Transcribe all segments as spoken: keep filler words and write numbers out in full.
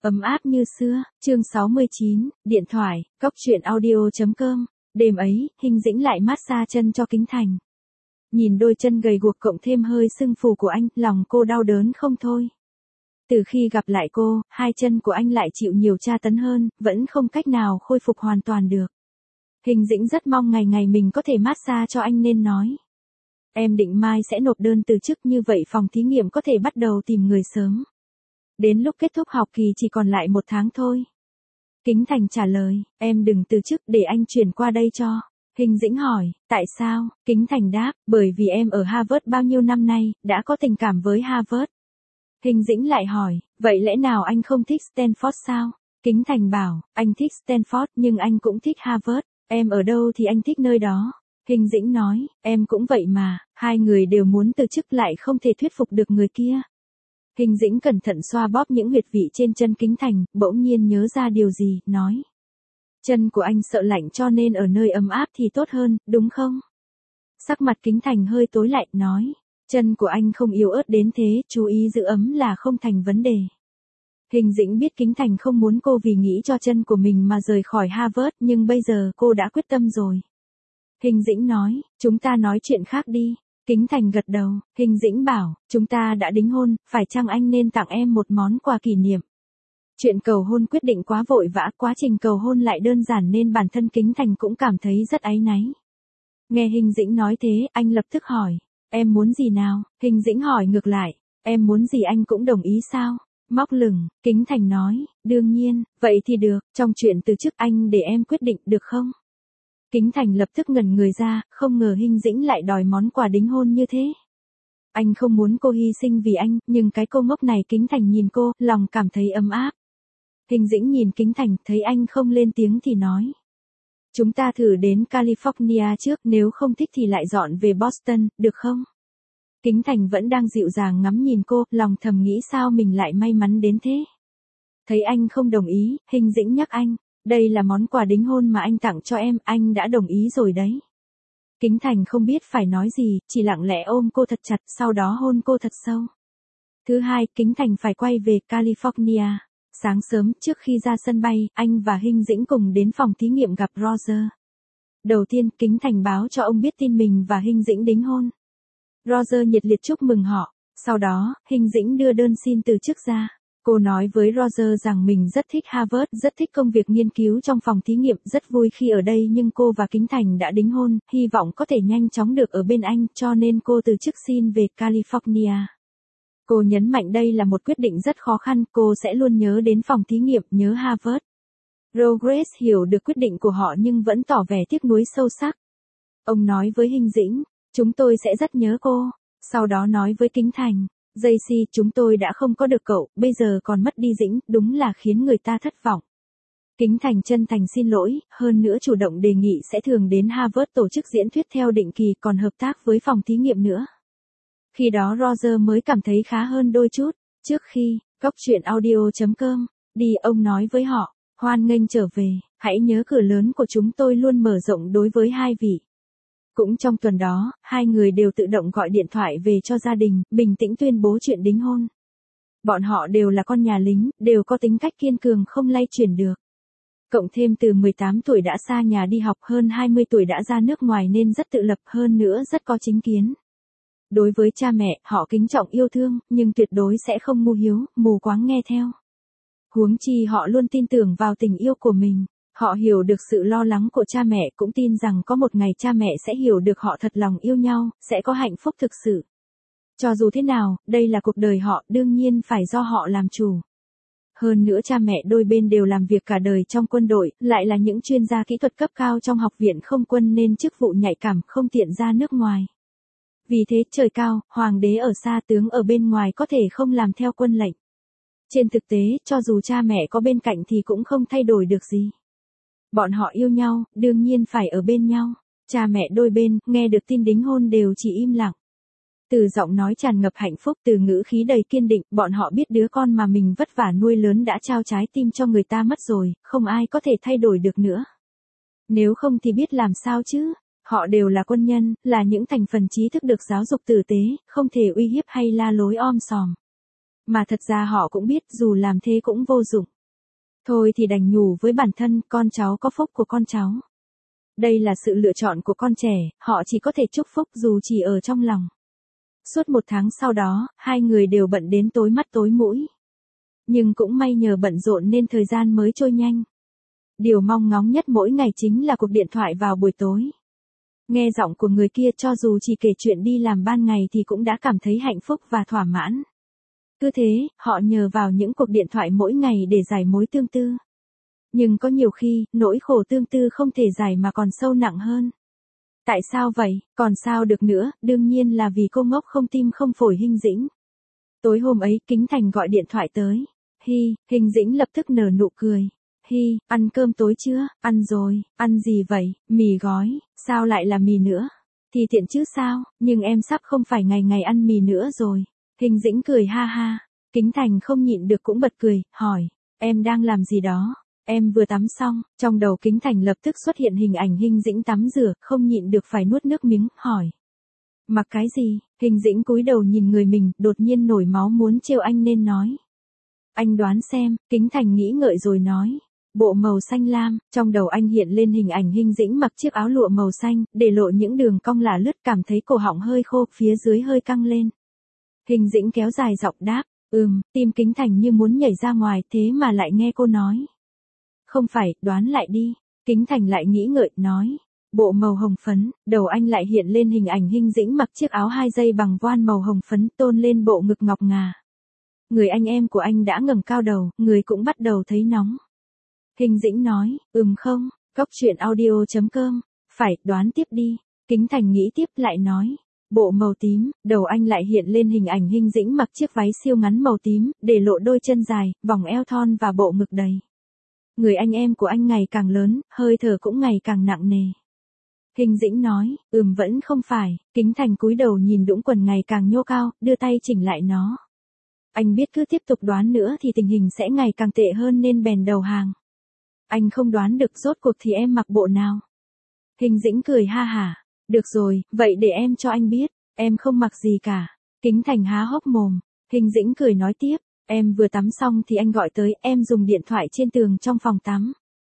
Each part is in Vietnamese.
Ấm áp như xưa, chương sáu mươi chín, điện thoại, cốc truyện audio chấm com. Đêm ấy, Hình Dĩnh lại massage chân cho Kính Thành. Nhìn đôi chân gầy guộc cộng thêm hơi sưng phù của anh, lòng cô đau đớn không thôi. Từ khi gặp lại cô, hai chân của anh lại chịu nhiều tra tấn hơn, vẫn không cách nào khôi phục hoàn toàn được. Hình Dĩnh rất mong ngày ngày mình có thể massage cho anh nên nói. Em định mai sẽ nộp đơn từ chức, như vậy phòng thí nghiệm có thể bắt đầu tìm người sớm. Đến lúc kết thúc học kỳ chỉ còn lại một tháng thôi. Kính Thành trả lời, em đừng từ chức, để anh chuyển qua đây cho. Hình Dĩnh hỏi, tại sao? Kính Thành đáp, bởi vì em ở Harvard bao nhiêu năm nay, đã có tình cảm với Harvard. Hình Dĩnh lại hỏi, vậy lẽ nào anh không thích Stanford sao? Kính Thành bảo, anh thích Stanford nhưng anh cũng thích Harvard, em ở đâu thì anh thích nơi đó. Hình Dĩnh nói, em cũng vậy mà, hai người đều muốn từ chức lại không thể thuyết phục được người kia. Hình Dĩnh cẩn thận xoa bóp những huyệt vị trên chân Kính Thành, bỗng nhiên nhớ ra điều gì, nói. Chân của anh sợ lạnh cho nên ở nơi ấm áp thì tốt hơn, đúng không? Sắc mặt Kính Thành hơi tối lại, nói. Chân của anh không yếu ớt đến thế, chú ý giữ ấm là không thành vấn đề. Hình Dĩnh biết Kính Thành không muốn cô vì nghĩ cho chân của mình mà rời khỏi Harvard, nhưng bây giờ cô đã quyết tâm rồi. Hình Dĩnh nói, chúng ta nói chuyện khác đi. Kính Thành gật đầu, Hình Dĩnh bảo, chúng ta đã đính hôn, phải chăng anh nên tặng em một món quà kỷ niệm? Chuyện cầu hôn quyết định quá vội vã, quá trình cầu hôn lại đơn giản nên bản thân Kính Thành cũng cảm thấy rất áy náy. Nghe Hình Dĩnh nói thế, anh lập tức hỏi, em muốn gì nào? Hình Dĩnh hỏi ngược lại, em muốn gì anh cũng đồng ý sao? Móc lửng, Kính Thành nói, đương nhiên, vậy thì được, trong chuyện từ chức anh để em quyết định được không? Kính Thành lập tức ngẩn người ra, không ngờ Hình Dĩnh lại đòi món quà đính hôn như thế. Anh không muốn cô hy sinh vì anh, nhưng cái cô ngốc này. Kính Thành nhìn cô, lòng cảm thấy ấm áp. Hình Dĩnh nhìn Kính Thành, thấy anh không lên tiếng thì nói. Chúng ta thử đến California trước, nếu không thích thì lại dọn về Boston, được không? Kính Thành vẫn đang dịu dàng ngắm nhìn cô, lòng thầm nghĩ sao mình lại may mắn đến thế. Thấy anh không đồng ý, Hình Dĩnh nhắc anh. Đây là món quà đính hôn mà anh tặng cho em, anh đã đồng ý rồi đấy. Kính Thành không biết phải nói gì, chỉ lặng lẽ ôm cô thật chặt, sau đó hôn cô thật sâu. Thứ hai, Kính Thành phải quay về California. Sáng sớm, trước khi ra sân bay, anh và Hình Dĩnh cùng đến phòng thí nghiệm gặp Roger. Đầu tiên, Kính Thành báo cho ông biết tin mình và Hình Dĩnh đính hôn. Roger nhiệt liệt chúc mừng họ. Sau đó, Hình Dĩnh đưa đơn xin từ chức ra. Cô nói với Roger rằng mình rất thích Harvard, rất thích công việc nghiên cứu trong phòng thí nghiệm, rất vui khi ở đây, nhưng cô và Kính Thành đã đính hôn, hy vọng có thể nhanh chóng được ở bên anh, cho nên cô từ chức xin về California. Cô nhấn mạnh đây là một quyết định rất khó khăn, cô sẽ luôn nhớ đến phòng thí nghiệm, nhớ Harvard. Rogers hiểu được quyết định của họ nhưng vẫn tỏ vẻ tiếc nuối sâu sắc. Ông nói với Hình Dĩnh, chúng tôi sẽ rất nhớ cô. Sau đó nói với Kính Thành. gi xê, chúng tôi đã không có được cậu, bây giờ còn mất đi Dĩnh, đúng là khiến người ta thất vọng. Kính Thành chân thành xin lỗi, hơn nữa chủ động đề nghị sẽ thường đến Harvard tổ chức diễn thuyết theo định kỳ, còn hợp tác với phòng thí nghiệm nữa. Khi đó Roger mới cảm thấy khá hơn đôi chút. Trước khi, cốc truyện audio chấm com, đi, ông nói với họ, hoan nghênh trở về, hãy nhớ cửa lớn của chúng tôi luôn mở rộng đối với hai vị. Cũng trong tuần đó, hai người đều tự động gọi điện thoại về cho gia đình, bình tĩnh tuyên bố chuyện đính hôn. Bọn họ đều là con nhà lính, đều có tính cách kiên cường không lay chuyển được. Cộng thêm từ mười tám tuổi đã xa nhà đi học, hơn hai mươi tuổi đã ra nước ngoài nên rất tự lập, hơn nữa rất có chính kiến. Đối với cha mẹ, họ kính trọng yêu thương, nhưng tuyệt đối sẽ không mù hiếu, mù quáng nghe theo. Huống chi họ luôn tin tưởng vào tình yêu của mình. Họ hiểu được sự lo lắng của cha mẹ, cũng tin rằng có một ngày cha mẹ sẽ hiểu được họ thật lòng yêu nhau, sẽ có hạnh phúc thực sự. Cho dù thế nào, đây là cuộc đời họ, đương nhiên phải do họ làm chủ. Hơn nữa cha mẹ đôi bên đều làm việc cả đời trong quân đội, lại là những chuyên gia kỹ thuật cấp cao trong học viện không quân nên chức vụ nhạy cảm, không tiện ra nước ngoài. Vì thế, trời cao, hoàng đế ở xa, tướng ở bên ngoài có thể không làm theo quân lệnh. Trên thực tế, cho dù cha mẹ có bên cạnh thì cũng không thay đổi được gì. Bọn họ yêu nhau, đương nhiên phải ở bên nhau. Cha mẹ đôi bên, nghe được tin đính hôn đều chỉ im lặng. Từ giọng nói tràn ngập hạnh phúc, từ ngữ khí đầy kiên định, bọn họ biết đứa con mà mình vất vả nuôi lớn đã trao trái tim cho người ta mất rồi, không ai có thể thay đổi được nữa. Nếu không thì biết làm sao chứ? Họ đều là quân nhân, là những thành phần trí thức được giáo dục tử tế, không thể uy hiếp hay la lối om sòm. Mà thật ra họ cũng biết dù làm thế cũng vô dụng. Thôi thì đành nhủ với bản thân, con cháu có phúc của con cháu. Đây là sự lựa chọn của con trẻ, họ chỉ có thể chúc phúc dù chỉ ở trong lòng. Suốt một tháng sau đó, hai người đều bận đến tối mắt tối mũi. Nhưng cũng may nhờ bận rộn nên thời gian mới trôi nhanh. Điều mong ngóng nhất mỗi ngày chính là cuộc điện thoại vào buổi tối. Nghe giọng của người kia cho dù chỉ kể chuyện đi làm ban ngày thì cũng đã cảm thấy hạnh phúc và thỏa mãn. Cứ thế, họ nhờ vào những cuộc điện thoại mỗi ngày để giải mối tương tư. Nhưng có nhiều khi, nỗi khổ tương tư không thể giải mà còn sâu nặng hơn. Tại sao vậy? Còn sao được nữa, đương nhiên là vì cô ngốc không tim không phổi Hinh Dĩnh. Tối hôm ấy, Kính Thành gọi điện thoại tới. Hi, Hinh Dĩnh lập tức nở nụ cười. Hi, ăn cơm tối chưa? Ăn rồi, ăn gì vậy? Mì gói, sao lại là mì nữa? Thì tiện chứ sao, nhưng em sắp không phải ngày ngày ăn mì nữa rồi. Hinh Dĩnh cười ha ha. Kính Thành không nhịn được cũng bật cười, hỏi, em đang làm gì đó? Em vừa tắm xong, trong đầu Kính Thành lập tức xuất hiện hình ảnh Hinh Dĩnh tắm rửa, không nhịn được phải nuốt nước miếng, hỏi. Mặc cái gì? Hinh Dĩnh cúi đầu nhìn người mình, đột nhiên nổi máu muốn trêu anh nên nói. Anh đoán xem, Kính Thành nghĩ ngợi rồi nói. Bộ màu xanh lam, trong đầu anh hiện lên hình ảnh Hinh Dĩnh mặc chiếc áo lụa màu xanh, để lộ những đường cong lả lướt, cảm thấy cổ họng hơi khô, phía dưới hơi căng lên. Hinh Dĩnh kéo dài giọng đáp, ừm, tim Kính Thành như muốn nhảy ra ngoài, thế mà lại nghe cô nói. Không phải, đoán lại đi. Kính Thành lại nghĩ ngợi, nói. Bộ màu hồng phấn, đầu anh lại hiện lên hình ảnh Hinh Dĩnh mặc chiếc áo hai dây bằng voan màu hồng phấn, tôn lên bộ ngực ngọc ngà. Người anh em của anh đã ngẩng cao đầu, người cũng bắt đầu thấy nóng. Hinh Dĩnh nói, ừm không, góc truyện audio chấm com, phải, đoán tiếp đi. Kính Thành nghĩ tiếp lại nói. Bộ màu tím, đầu anh lại hiện lên hình ảnh Hinh Dĩnh mặc chiếc váy siêu ngắn màu tím, để lộ đôi chân dài, vòng eo thon và bộ ngực đầy. Người anh em của anh ngày càng lớn, hơi thở cũng ngày càng nặng nề. Hinh Dĩnh nói, ừm vẫn không phải. Kính Thành cúi đầu nhìn đũng quần ngày càng nhô cao, đưa tay chỉnh lại nó. Anh biết cứ tiếp tục đoán nữa thì tình hình sẽ ngày càng tệ hơn nên bèn đầu hàng. Anh không đoán được rốt cuộc thì em mặc bộ nào. Hinh Dĩnh cười ha hả. Được rồi, vậy để em cho anh biết, em không mặc gì cả. Kính Thành há hốc mồm. Hinh Dĩnh cười nói tiếp, em vừa tắm xong thì anh gọi tới, em dùng điện thoại trên tường trong phòng tắm.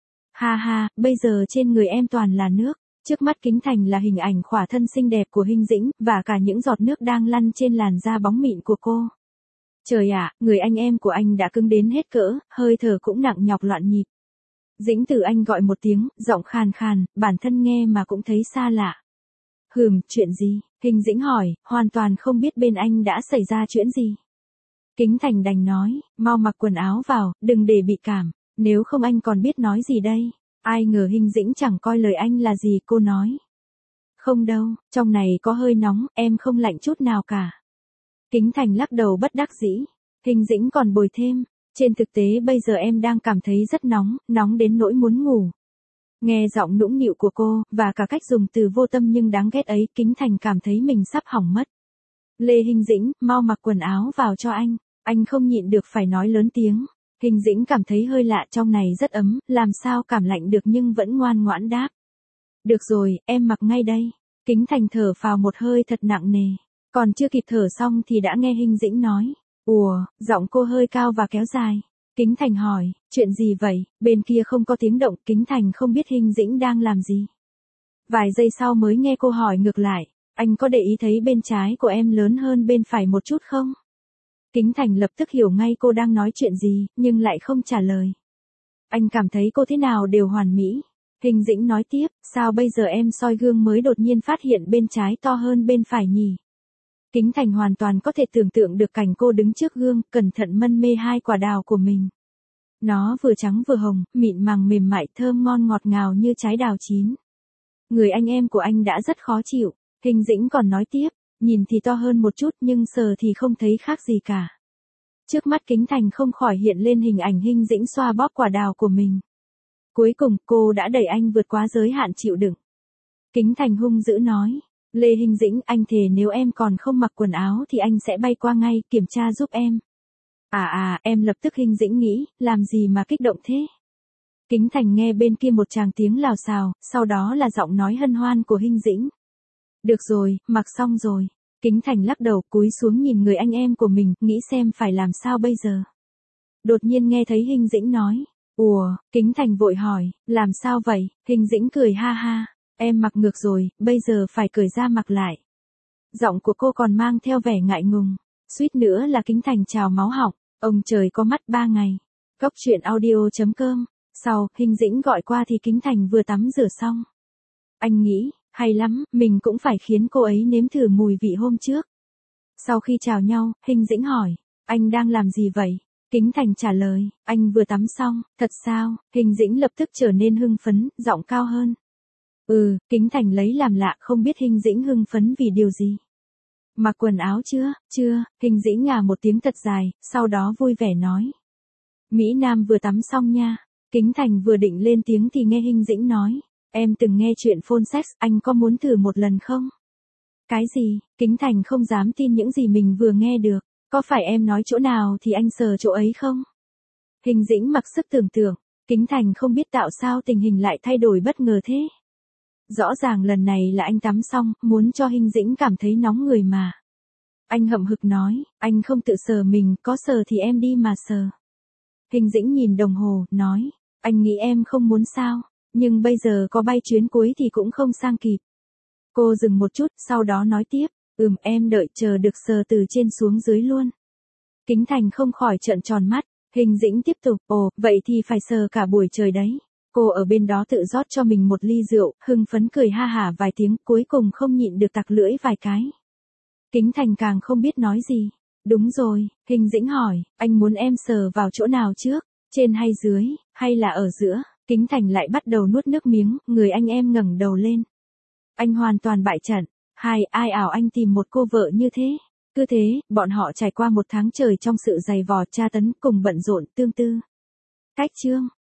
Ha ha, bây giờ trên người em toàn là nước. Trước mắt Kính Thành là hình ảnh khỏa thân xinh đẹp của Hinh Dĩnh, và cả những giọt nước đang lăn trên làn da bóng mịn của cô. Trời ạ, người anh em của anh đã cứng đến hết cỡ, hơi thở cũng nặng nhọc loạn nhịp. Dĩnh Tử anh gọi một tiếng, giọng khàn khàn, bản thân nghe mà cũng thấy xa lạ. Hừm, chuyện gì? Hinh Dĩnh hỏi, hoàn toàn không biết bên anh đã xảy ra chuyện gì. Kính Thành đành nói, mau mặc quần áo vào, đừng để bị cảm, nếu không anh còn biết nói gì đây. Ai ngờ Hinh Dĩnh chẳng coi lời anh là gì, cô nói. Không đâu, trong này có hơi nóng, em không lạnh chút nào cả. Kính Thành lắc đầu bất đắc dĩ. Hinh Dĩnh còn bồi thêm, trên thực tế bây giờ em đang cảm thấy rất nóng, nóng đến nỗi muốn ngủ. Nghe giọng nũng nịu của cô, và cả cách dùng từ vô tâm nhưng đáng ghét ấy, Kính Thành cảm thấy mình sắp hỏng mất. Lê Hinh Dĩnh, mau mặc quần áo vào cho anh. Anh không nhịn được phải nói lớn tiếng. Hinh Dĩnh cảm thấy hơi lạ, trong này rất ấm, làm sao cảm lạnh được nhưng vẫn ngoan ngoãn đáp. Được rồi, em mặc ngay đây. Kính Thành thở phào một hơi thật nặng nề. Còn chưa kịp thở xong thì đã nghe Hinh Dĩnh nói. Ủa, giọng cô hơi cao và kéo dài. Kính Thành hỏi, chuyện gì vậy? Bên kia không có tiếng động, Kính Thành không biết Hinh Dĩnh đang làm gì. Vài giây sau mới nghe cô hỏi ngược lại, anh có để ý thấy bên trái của em lớn hơn bên phải một chút không? Kính Thành lập tức hiểu ngay cô đang nói chuyện gì, nhưng lại không trả lời. Anh cảm thấy cô thế nào đều hoàn mỹ. Hinh Dĩnh nói tiếp, sao bây giờ em soi gương mới đột nhiên phát hiện bên trái to hơn bên phải nhỉ? Kính Thành hoàn toàn có thể tưởng tượng được cảnh cô đứng trước gương, cẩn thận mân mê hai quả đào của mình. Nó vừa trắng vừa hồng, mịn màng mềm mại, thơm ngon ngọt ngào như trái đào chín. Người anh em của anh đã rất khó chịu. Hinh Dĩnh còn nói tiếp, nhìn thì to hơn một chút nhưng sờ thì không thấy khác gì cả. Trước mắt Kính Thành không khỏi hiện lên hình ảnh Hinh Dĩnh xoa bóp quả đào của mình. Cuối cùng, cô đã đẩy anh vượt quá giới hạn chịu đựng. Kính Thành hung dữ nói, Lê Hinh Dĩnh, anh thề nếu em còn không mặc quần áo thì anh sẽ bay qua ngay, kiểm tra giúp em. À à, em lập tức Hinh Dĩnh nghĩ, làm gì mà kích động thế? Kính Thành nghe bên kia một tràng tiếng lào xào, sau đó là giọng nói hân hoan của Hinh Dĩnh. Được rồi, mặc xong rồi. Kính Thành lắc đầu cúi xuống nhìn người anh em của mình, nghĩ xem phải làm sao bây giờ. Đột nhiên nghe thấy Hinh Dĩnh nói, Ủa, Kính Thành vội hỏi, làm sao vậy? Hình Dĩnh cười ha ha, em mặc ngược rồi, bây giờ phải cởi ra mặc lại. Giọng của cô còn mang theo vẻ ngại ngùng, suýt nữa là Kính Thành trào máu họng, ông trời có mắt ba ngày. Cốc truyện audio chấm com. Sau, Hình Dĩnh gọi qua thì Kính Thành vừa tắm rửa xong. Anh nghĩ, hay lắm, mình cũng phải khiến cô ấy nếm thử mùi vị hôm trước. Sau khi chào nhau, Hình Dĩnh hỏi, anh đang làm gì vậy? Kính Thành trả lời, anh vừa tắm xong, thật sao? Hình Dĩnh lập tức trở nên hưng phấn, giọng cao hơn. Ừ, Kính Thành lấy làm lạ không biết Hình Dĩnh hưng phấn vì điều gì. Mặc quần áo chưa? Chưa, Hình Dĩnh ngà một tiếng thật dài, sau đó vui vẻ nói. Mỹ Nam vừa tắm xong nha. Kính Thành vừa định lên tiếng thì nghe Hình Dĩnh nói, em từng nghe chuyện phone sex, anh có muốn thử một lần không? Cái gì? Kính Thành không dám tin những gì mình vừa nghe được, có phải em nói chỗ nào thì anh sờ chỗ ấy không? Hình Dĩnh mặc sức tưởng tượng, Kính Thành không biết tạo sao tình hình lại thay đổi bất ngờ thế. Rõ ràng lần này là anh tắm xong, muốn cho Hình Dĩnh cảm thấy nóng người mà. Anh hậm hực nói, anh không tự sờ mình, có sờ thì em đi mà sờ. Hình Dĩnh nhìn đồng hồ, nói, anh nghĩ em không muốn sao, nhưng bây giờ có bay chuyến cuối thì cũng không sang kịp. Cô dừng một chút, sau đó nói tiếp, ừm em đợi chờ được sờ từ trên xuống dưới luôn. Kính Thành không khỏi trợn tròn mắt, Hình Dĩnh tiếp tục, ồ, vậy thì phải sờ cả buổi trời đấy. Cô ở bên đó tự rót cho mình một ly rượu, hưng phấn cười ha hả vài tiếng, cuối cùng không nhịn được tặc lưỡi vài cái. Kính Thành càng không biết nói gì. Đúng rồi, Hình Dĩnh hỏi, anh muốn em sờ vào chỗ nào trước, trên hay dưới, hay là ở giữa? Kính Thành lại bắt đầu nuốt nước miếng, người anh em ngẩng đầu lên. Anh hoàn toàn bại trận, hai ai ảo anh tìm một cô vợ như thế. Cứ thế, bọn họ trải qua một tháng trời trong sự dày vò tra tấn cùng bận rộn tương tư. Cách chương